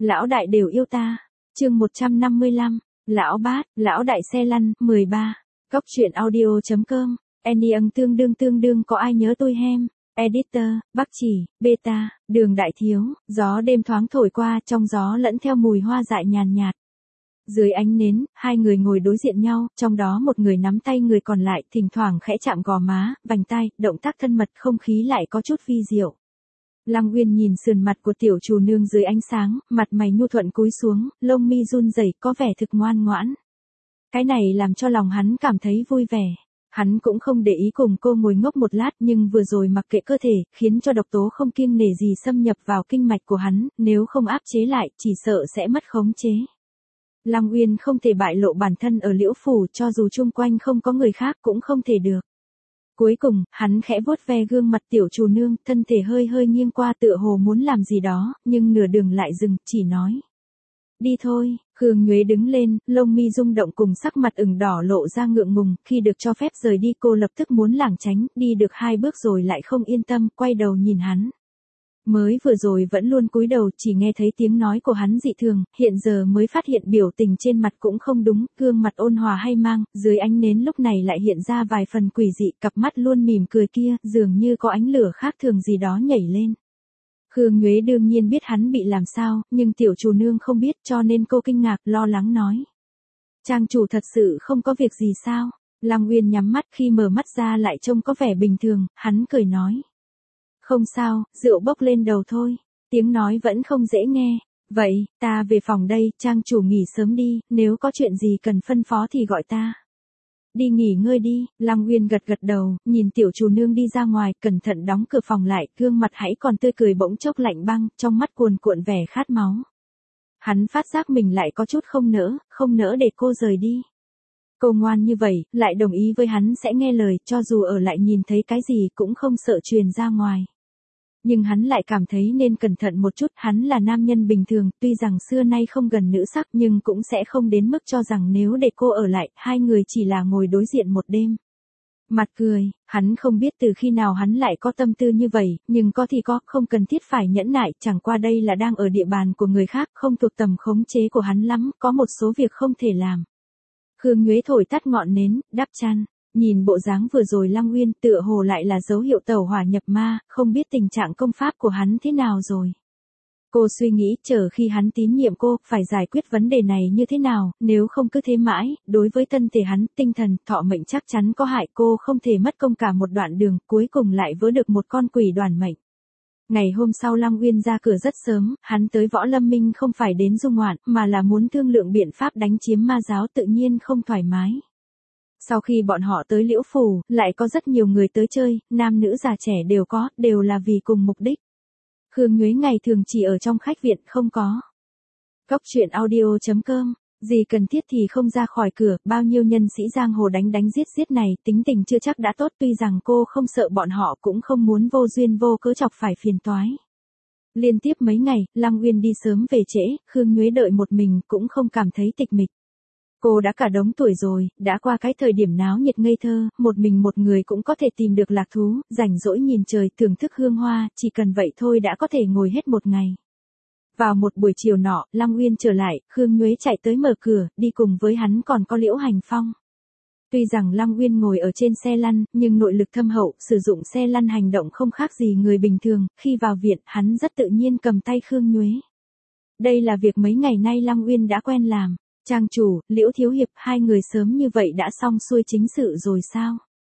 lão đại đều yêu ta. Chương 155, lão bát, lão đại xe lăn, 13. Cốc truyện audio.com. Anyang tương đương có ai nhớ tôi hem. Editor, Bắc Chỉ, Beta, Đường Đại Thiếu, gió đêm thoáng thổi qua, trong gió lẫn theo mùi hoa dại nhàn nhạt. Dưới ánh nến, hai người ngồi đối diện nhau, trong đó một người nắm tay người còn lại, thỉnh thoảng khẽ chạm gò má, vành tai, động tác thân mật, không khí lại có chút vi diệu. Lăng Uyên nhìn sườn mặt của tiểu chủ nương dưới ánh sáng, mặt mày nhu thuận cúi xuống, lông mi run rẩy, có vẻ thực ngoan ngoãn. Cái này làm cho lòng hắn cảm thấy vui vẻ. Hắn cũng không để ý cùng cô ngồi ngốc một lát, nhưng vừa rồi mặc kệ cơ thể, khiến cho độc tố không kiêng nể gì xâm nhập vào kinh mạch của hắn, nếu không áp chế lại, chỉ sợ sẽ mất khống chế. Lăng Uyên không thể bại lộ bản thân ở Liễu Phủ, cho dù chung quanh không có người khác cũng không thể được. Cuối cùng, hắn khẽ vuốt ve gương mặt tiểu chủ nương, thân thể hơi hơi nghiêng qua tựa hồ muốn làm gì đó, nhưng nửa đường lại dừng, chỉ nói. Đi thôi. Khương Nhuế đứng lên, lông mi rung động cùng sắc mặt ửng đỏ lộ ra ngượng ngùng, khi được cho phép rời đi cô lập tức muốn lảng tránh, đi được 2 bước rồi lại không yên tâm, quay đầu nhìn hắn. Mới vừa rồi vẫn luôn cúi đầu, chỉ nghe thấy tiếng nói của hắn dị thường, hiện giờ mới phát hiện biểu tình trên mặt cũng không đúng, gương mặt ôn hòa hay mang, dưới ánh nến lúc này lại hiện ra vài phần quỷ dị, cặp mắt luôn mỉm cười kia, dường như có ánh lửa khác thường gì đó nhảy lên. Khương Nhuế đương nhiên biết hắn bị làm sao, nhưng tiểu chủ nương không biết, cho nên cô kinh ngạc, lo lắng nói. Trang chủ thật sự không có việc gì sao? Lăng Uyên nhắm mắt, khi mở mắt ra lại trông có vẻ bình thường, hắn cười nói. Không sao, rượu bốc lên đầu thôi. Tiếng nói vẫn không dễ nghe. Vậy, ta về phòng đây, trang chủ nghỉ sớm đi, nếu có chuyện gì cần phân phó thì gọi ta. Đi nghỉ ngơi đi. Lăng Uyên gật đầu, nhìn tiểu chủ nương đi ra ngoài, cẩn thận đóng cửa phòng lại, gương mặt hãy còn tươi cười bỗng chốc lạnh băng, trong mắt cuồn cuộn vẻ khát máu. Hắn phát giác mình lại có chút không nỡ để cô rời đi. Cô ngoan như vậy, lại đồng ý với hắn sẽ nghe lời, cho dù ở lại nhìn thấy cái gì cũng không sợ truyền ra ngoài. Nhưng hắn lại cảm thấy nên cẩn thận một chút, hắn là nam nhân bình thường, tuy rằng xưa nay không gần nữ sắc nhưng cũng sẽ không đến mức cho rằng nếu để cô ở lại, hai người chỉ là ngồi đối diện một đêm. Mặt cười, hắn không biết từ khi nào hắn lại có tâm tư như vậy, nhưng có thì có, không cần thiết phải nhẫn nại, chẳng qua đây là đang ở địa bàn của người khác, không thuộc tầm khống chế của hắn lắm, có một số việc không thể làm. Khương Nhuế thổi tắt ngọn nến, đắp chăn. Nhìn bộ dáng vừa rồi Lăng Uyên tựa hồ lại là dấu hiệu tẩu hỏa nhập ma, không biết tình trạng công pháp của hắn thế nào rồi. Cô suy nghĩ chờ khi hắn tín nhiệm cô, phải giải quyết vấn đề này như thế nào, nếu không cứ thế mãi, đối với thân thể hắn, tinh thần, thọ mệnh chắc chắn có hại, cô không thể mất công cả một đoạn đường, cuối cùng lại vớ được một con quỷ đoàn mệnh. Ngày hôm sau Lăng Uyên ra cửa rất sớm, hắn tới Võ Lâm Minh không phải đến du ngoạn, mà là muốn thương lượng biện pháp đánh chiếm ma giáo, tự nhiên không thoải mái. Sau khi bọn họ tới Liễu Phủ, lại có rất nhiều người tới chơi, nam nữ già trẻ đều có, đều là vì cùng mục đích. Khương Nhuế ngày thường chỉ ở trong khách viện, không có. Cốc truyện audio.com, gì cần thiết thì không ra khỏi cửa, bao nhiêu nhân sĩ giang hồ đánh giết này, tính tình chưa chắc đã tốt, tuy rằng cô không sợ bọn họ cũng không muốn vô duyên vô cớ chọc phải phiền toái. Liên tiếp mấy ngày, Lăng Uyên đi sớm về trễ, Khương Nhuế đợi một mình cũng không cảm thấy tịch mịch. Cô đã cả đống tuổi rồi, đã qua cái thời điểm náo nhiệt ngây thơ, một mình một người cũng có thể tìm được lạc thú, rảnh rỗi nhìn trời, thưởng thức hương hoa, chỉ cần vậy thôi đã có thể ngồi hết một ngày. Vào một buổi chiều nọ, Lăng Uyên trở lại, Khương Nhuế chạy tới mở cửa, đi cùng với hắn còn có Liễu Hành Phong. Tuy rằng Lăng Uyên ngồi ở trên xe lăn, nhưng nội lực thâm hậu, sử dụng xe lăn hành động không khác gì người bình thường, khi vào viện, hắn rất tự nhiên cầm tay Khương Nhuế. Đây là việc mấy ngày nay Lăng Uyên đã quen làm. Trang chủ, Liễu thiếu hiệp, hai người sớm như vậy đã xong xuôi chính sự rồi sao?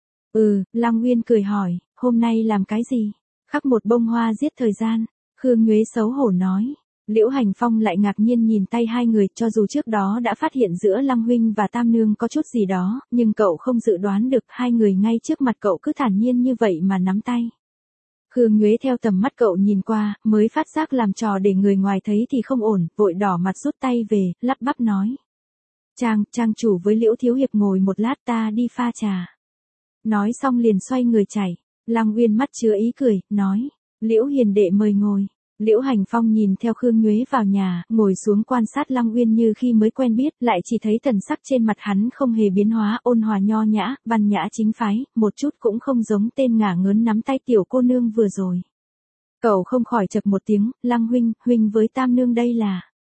Lăng Uyên cười hỏi, hôm nay làm cái gì? Khắc một bông hoa giết thời gian. Khương Nhuế xấu hổ nói. Liễu Hành Phong lại ngạc nhiên nhìn tay hai người, cho dù trước đó đã phát hiện giữa Lăng huynh và Tam nương có chút gì đó, nhưng cậu không dự đoán được hai người ngay trước mặt cậu cứ thản nhiên như vậy mà nắm tay. Khương Nhuế theo tầm mắt cậu nhìn qua, mới phát giác làm trò để người ngoài thấy thì không ổn, vội đỏ mặt rút tay về, lắp bắp nói. Trang chủ với Liễu thiếu hiệp ngồi một lát, ta đi pha trà. Nói xong liền xoay người chạy. Lăng Uyên mắt chứa ý cười, nói. Liễu hiền đệ mời ngồi. Liễu Hành Phong nhìn theo Khương Nhuế vào nhà, ngồi xuống quan sát Lăng Uyên như khi mới quen biết, lại chỉ thấy thần sắc trên mặt hắn không hề biến hóa, ôn hòa nho nhã, văn nhã chính phái, một chút cũng không giống tên ngả ngớn nắm tay tiểu cô nương vừa rồi. Cậu không khỏi chậc một tiếng, Lăng huynh với Tam nương đây là.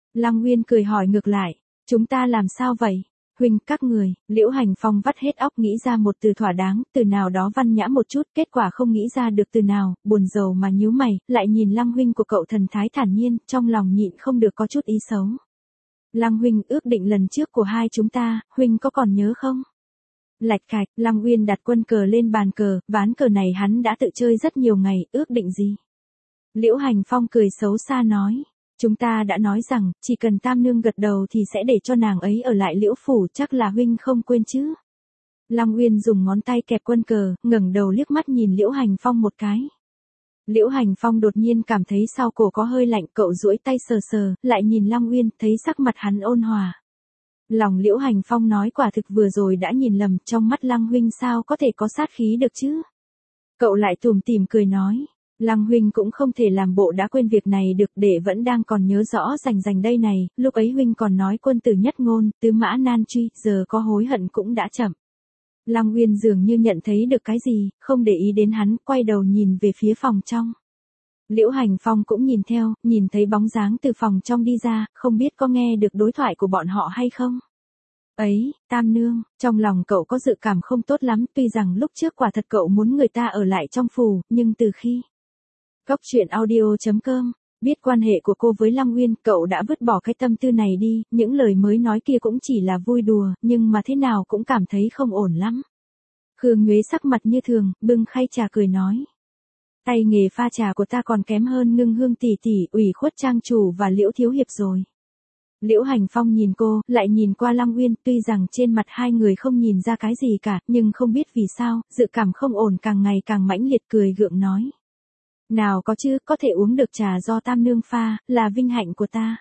Lăng Uyên cười hỏi ngược lại, chúng ta làm sao vậy? Huynh, các người, Liễu Hành Phong vắt hết óc nghĩ ra một từ thỏa đáng, từ nào đó văn nhã một chút, kết quả không nghĩ ra được từ nào, buồn rầu mà nhíu mày, lại nhìn Lăng huynh của cậu thần thái thản nhiên, trong lòng nhịn không được có chút ý xấu. Lăng huynh, ước định lần trước của hai chúng ta, huynh có còn nhớ không? Lạch cạch, Lăng Uyên đặt quân cờ lên bàn cờ, ván cờ này hắn đã tự chơi rất nhiều ngày, ước định gì? Liễu Hành Phong cười xấu xa nói. Chúng ta đã nói rằng, chỉ cần Tam Nương gật đầu thì sẽ để cho nàng ấy ở lại Liễu Phủ, chắc là huynh không quên chứ. Lăng Uyên dùng ngón tay kẹp quân cờ, ngẩng đầu liếc mắt nhìn Liễu Hành Phong một cái. Liễu Hành Phong đột nhiên cảm thấy sau cổ có hơi lạnh, cậu duỗi tay sờ sờ, lại nhìn Lăng Uyên, thấy sắc mặt hắn ôn hòa. Lòng Liễu Hành Phong nói quả thực vừa rồi đã nhìn lầm, trong mắt Lăng huynh sao có thể có sát khí được chứ. Cậu lại tủm tỉm cười nói. Lăng huynh cũng không thể làm bộ đã quên việc này được, để vẫn đang còn nhớ rõ rành đây này, lúc ấy huynh còn nói quân tử nhất ngôn, tứ mã nan truy, giờ có hối hận cũng đã chậm. Lăng Uyên dường như nhận thấy được cái gì, không để ý đến hắn, quay đầu nhìn về phía phòng trong. Liễu Hành Phong cũng nhìn theo, nhìn thấy bóng dáng từ phòng trong đi ra, không biết có nghe được đối thoại của bọn họ hay không. Ấy, Tam Nương, trong lòng cậu có dự cảm không tốt lắm, tuy rằng lúc trước quả thật cậu muốn người ta ở lại trong phủ, nhưng từ khi Cốc truyện audio.com, biết quan hệ của cô với Lăng Uyên, cậu đã vứt bỏ cái tâm tư này đi, những lời mới nói kia cũng chỉ là vui đùa, nhưng mà thế nào cũng cảm thấy không ổn lắm. Khương Nhuế sắc mặt như thường, bưng khay trà cười nói. Tay nghề pha trà của ta còn kém hơn Ngưng Hương tỷ tỷ, ủy khuất trang chủ và Liễu thiếu hiệp rồi. Liễu Hành Phong nhìn cô, lại nhìn qua Lăng Uyên, tuy rằng trên mặt hai người không nhìn ra cái gì cả, nhưng không biết vì sao, dự cảm không ổn càng ngày càng mãnh liệt, cười gượng nói. Nào có chứ, có thể uống được trà do Tam Nương pha, là vinh hạnh của ta.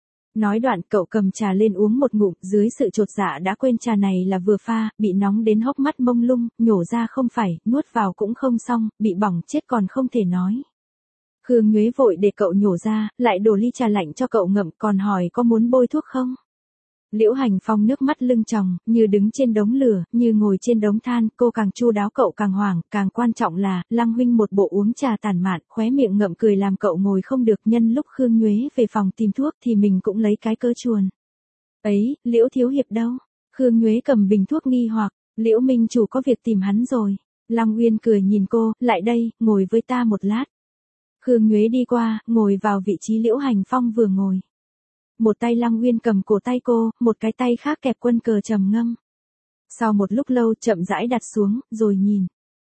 Nói đoạn cậu cầm trà lên uống một ngụm, dưới sự chột dạ đã quên trà này là vừa pha, bị nóng đến hốc mắt mông lung, nhổ ra không phải, nuốt vào cũng không xong, bị bỏng chết còn không thể nói. Khương Nhuế vội để cậu nhổ ra, lại đổ ly trà lạnh cho cậu ngậm, còn hỏi có muốn bôi thuốc không? Liễu Hành Phong nước mắt lưng tròng, như đứng trên đống lửa, như ngồi trên đống than, cô càng chu đáo cậu càng hoảng, càng quan trọng là, Lăng huynh một bộ uống trà tàn mạn, khóe miệng ngậm cười làm cậu ngồi không được, nhân lúc Khương Nhuế về phòng tìm thuốc thì mình cũng lấy cái cớ chuồn. Ấy, Liễu thiếu hiệp đâu? Khương Nhuế cầm bình thuốc nghi hoặc, Liễu minh chủ có việc tìm hắn rồi. Lăng Uyên cười nhìn cô, lại đây, ngồi với ta một lát. Khương Nhuế đi qua, ngồi vào vị trí Liễu Hành Phong vừa ngồi. Một tay Lăng Uyên cầm cổ tay cô, một cái tay khác kẹp quân cờ trầm ngâm. Sau một lúc lâu chậm rãi đặt xuống, rồi nhìn.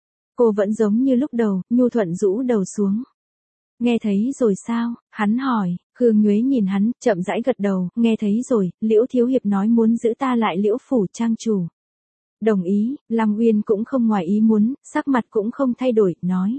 Cô vẫn giống như lúc đầu, nhu thuận rũ đầu xuống. Nghe thấy rồi sao? Hắn hỏi. Khương Nhuế nhìn hắn, chậm rãi gật đầu, nghe thấy rồi, Liễu thiếu hiệp nói muốn giữ ta lại Liễu phủ trang chủ. Đồng ý, Lăng Uyên cũng không ngoài ý muốn, sắc mặt cũng không thay đổi, nói.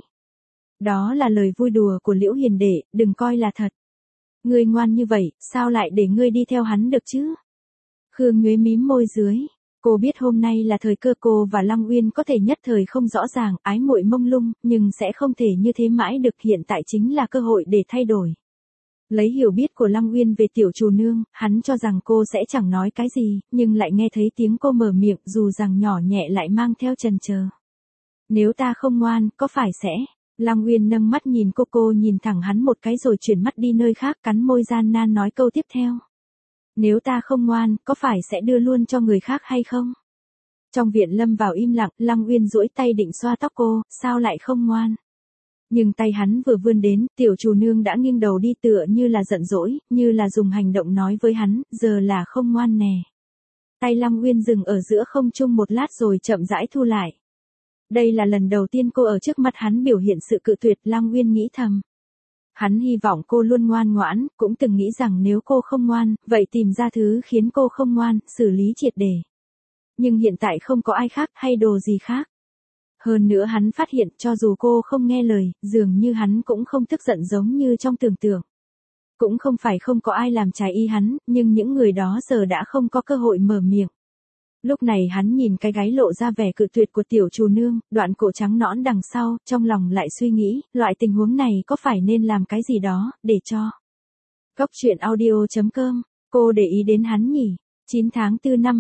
Đó là lời vui đùa của Liễu hiền đệ, đừng coi là thật. Ngươi ngoan như vậy, sao lại để ngươi đi theo hắn được chứ? Khương Nhuế mím môi dưới. Cô biết hôm nay là thời cơ, cô và Lăng Uyên có thể nhất thời không rõ ràng, ái muội mông lung, nhưng sẽ không thể như thế mãi được, hiện tại chính là cơ hội để thay đổi. Lấy hiểu biết của Lăng Uyên về tiểu chủ nương, hắn cho rằng cô sẽ chẳng nói cái gì, nhưng lại nghe thấy tiếng cô mở miệng, dù rằng nhỏ nhẹ lại mang theo chần chờ. Nếu ta không ngoan, có phải sẽ... Lăng Uyên nâng mắt nhìn cô nhìn thẳng hắn một cái rồi chuyển mắt đi nơi khác, cắn môi gian nan nói câu tiếp theo. Nếu ta không ngoan, có phải sẽ đưa luôn cho người khác hay không? Trong viện lâm vào im lặng, Lăng Uyên duỗi tay định xoa tóc cô, sao lại không ngoan? Nhưng tay hắn vừa vươn đến, tiểu chủ nương đã nghiêng đầu đi tựa như là giận dỗi, như là dùng hành động nói với hắn, giờ là không ngoan nè. Tay Lăng Uyên dừng ở giữa không trung một lát rồi chậm rãi thu lại. Đây là lần đầu tiên cô ở trước mặt hắn biểu hiện sự cự tuyệt, Lăng Uyên nghĩ thầm. Hắn hy vọng cô luôn ngoan ngoãn, cũng từng nghĩ rằng nếu cô không ngoan, vậy tìm ra thứ khiến cô không ngoan, xử lý triệt để. Nhưng hiện tại không có ai khác hay đồ gì khác. Hơn nữa hắn phát hiện cho dù cô không nghe lời, dường như hắn cũng không tức giận giống như trong tưởng tượng. Cũng không phải không có ai làm trái ý hắn, nhưng những người đó giờ đã không có cơ hội mở miệng. Lúc này hắn nhìn cái gáy lộ ra vẻ cự tuyệt của tiểu chủ nương, đoạn cổ trắng nõn đằng sau, trong lòng lại suy nghĩ, loại tình huống này có phải nên làm cái gì đó, để cho. Cốc truyện audio.com, cô để ý đến hắn nhỉ? 9 tháng 4 năm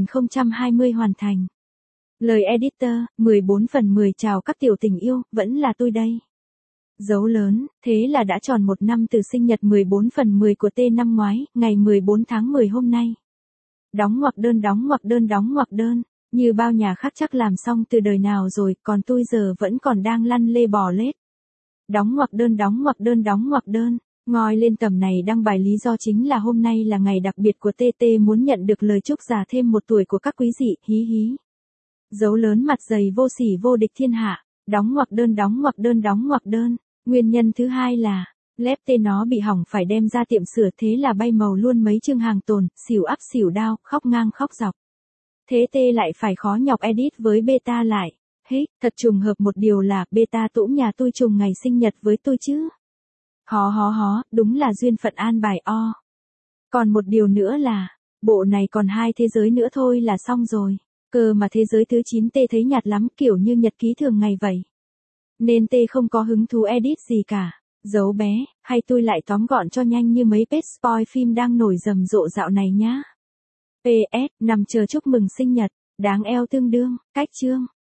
2020 hoàn thành. Lời editor, 14/10 chào các tiểu tình yêu, vẫn là tôi đây. Dấu lớn, thế là đã tròn một năm từ sinh nhật 14/10 của T năm ngoái, ngày 14 tháng 10 hôm nay. Đóng ngoặc đơn đóng ngoặc đơn đóng ngoặc đơn, như bao nhà khác chắc làm xong từ đời nào rồi, còn tôi giờ vẫn còn đang lăn lê bò lết. Đóng ngoặc đơn đóng ngoặc đơn đóng ngoặc đơn, ngoi lên tầm này đăng bài lý do chính là hôm nay là ngày đặc biệt của TT muốn nhận được lời chúc già thêm một tuổi của các quý dị, hí hí. Dấu lớn mặt dày vô sỉ vô địch thiên hạ, đóng ngoặc đơn đóng ngoặc đơn đóng ngoặc đơn. Nguyên nhân thứ hai là, lép tê nó bị hỏng phải đem ra tiệm sửa thế là bay màu luôn mấy chương hàng tồn, xỉu ắp xỉu đao, khóc ngang khóc dọc. Thế tê lại phải khó nhọc edit với beta lại. Hích, thật trùng hợp một điều là beta tũm nhà tôi trùng ngày sinh nhật với tôi chứ. Hó, đúng là duyên phận an bài o. Còn một điều nữa là, bộ này còn 2 thế giới nữa thôi là xong rồi. Cơ mà thế giới thứ 9 tê thấy nhạt lắm kiểu như nhật ký thường ngày vậy. Nên tê không có hứng thú edit gì cả. Dấu bé, hay tôi lại tóm gọn cho nhanh như mấy page spoil phim đang nổi rầm rộ dạo này nhá. PS, nằm chờ chúc mừng sinh nhật, đáng eo tương đương, cách chương.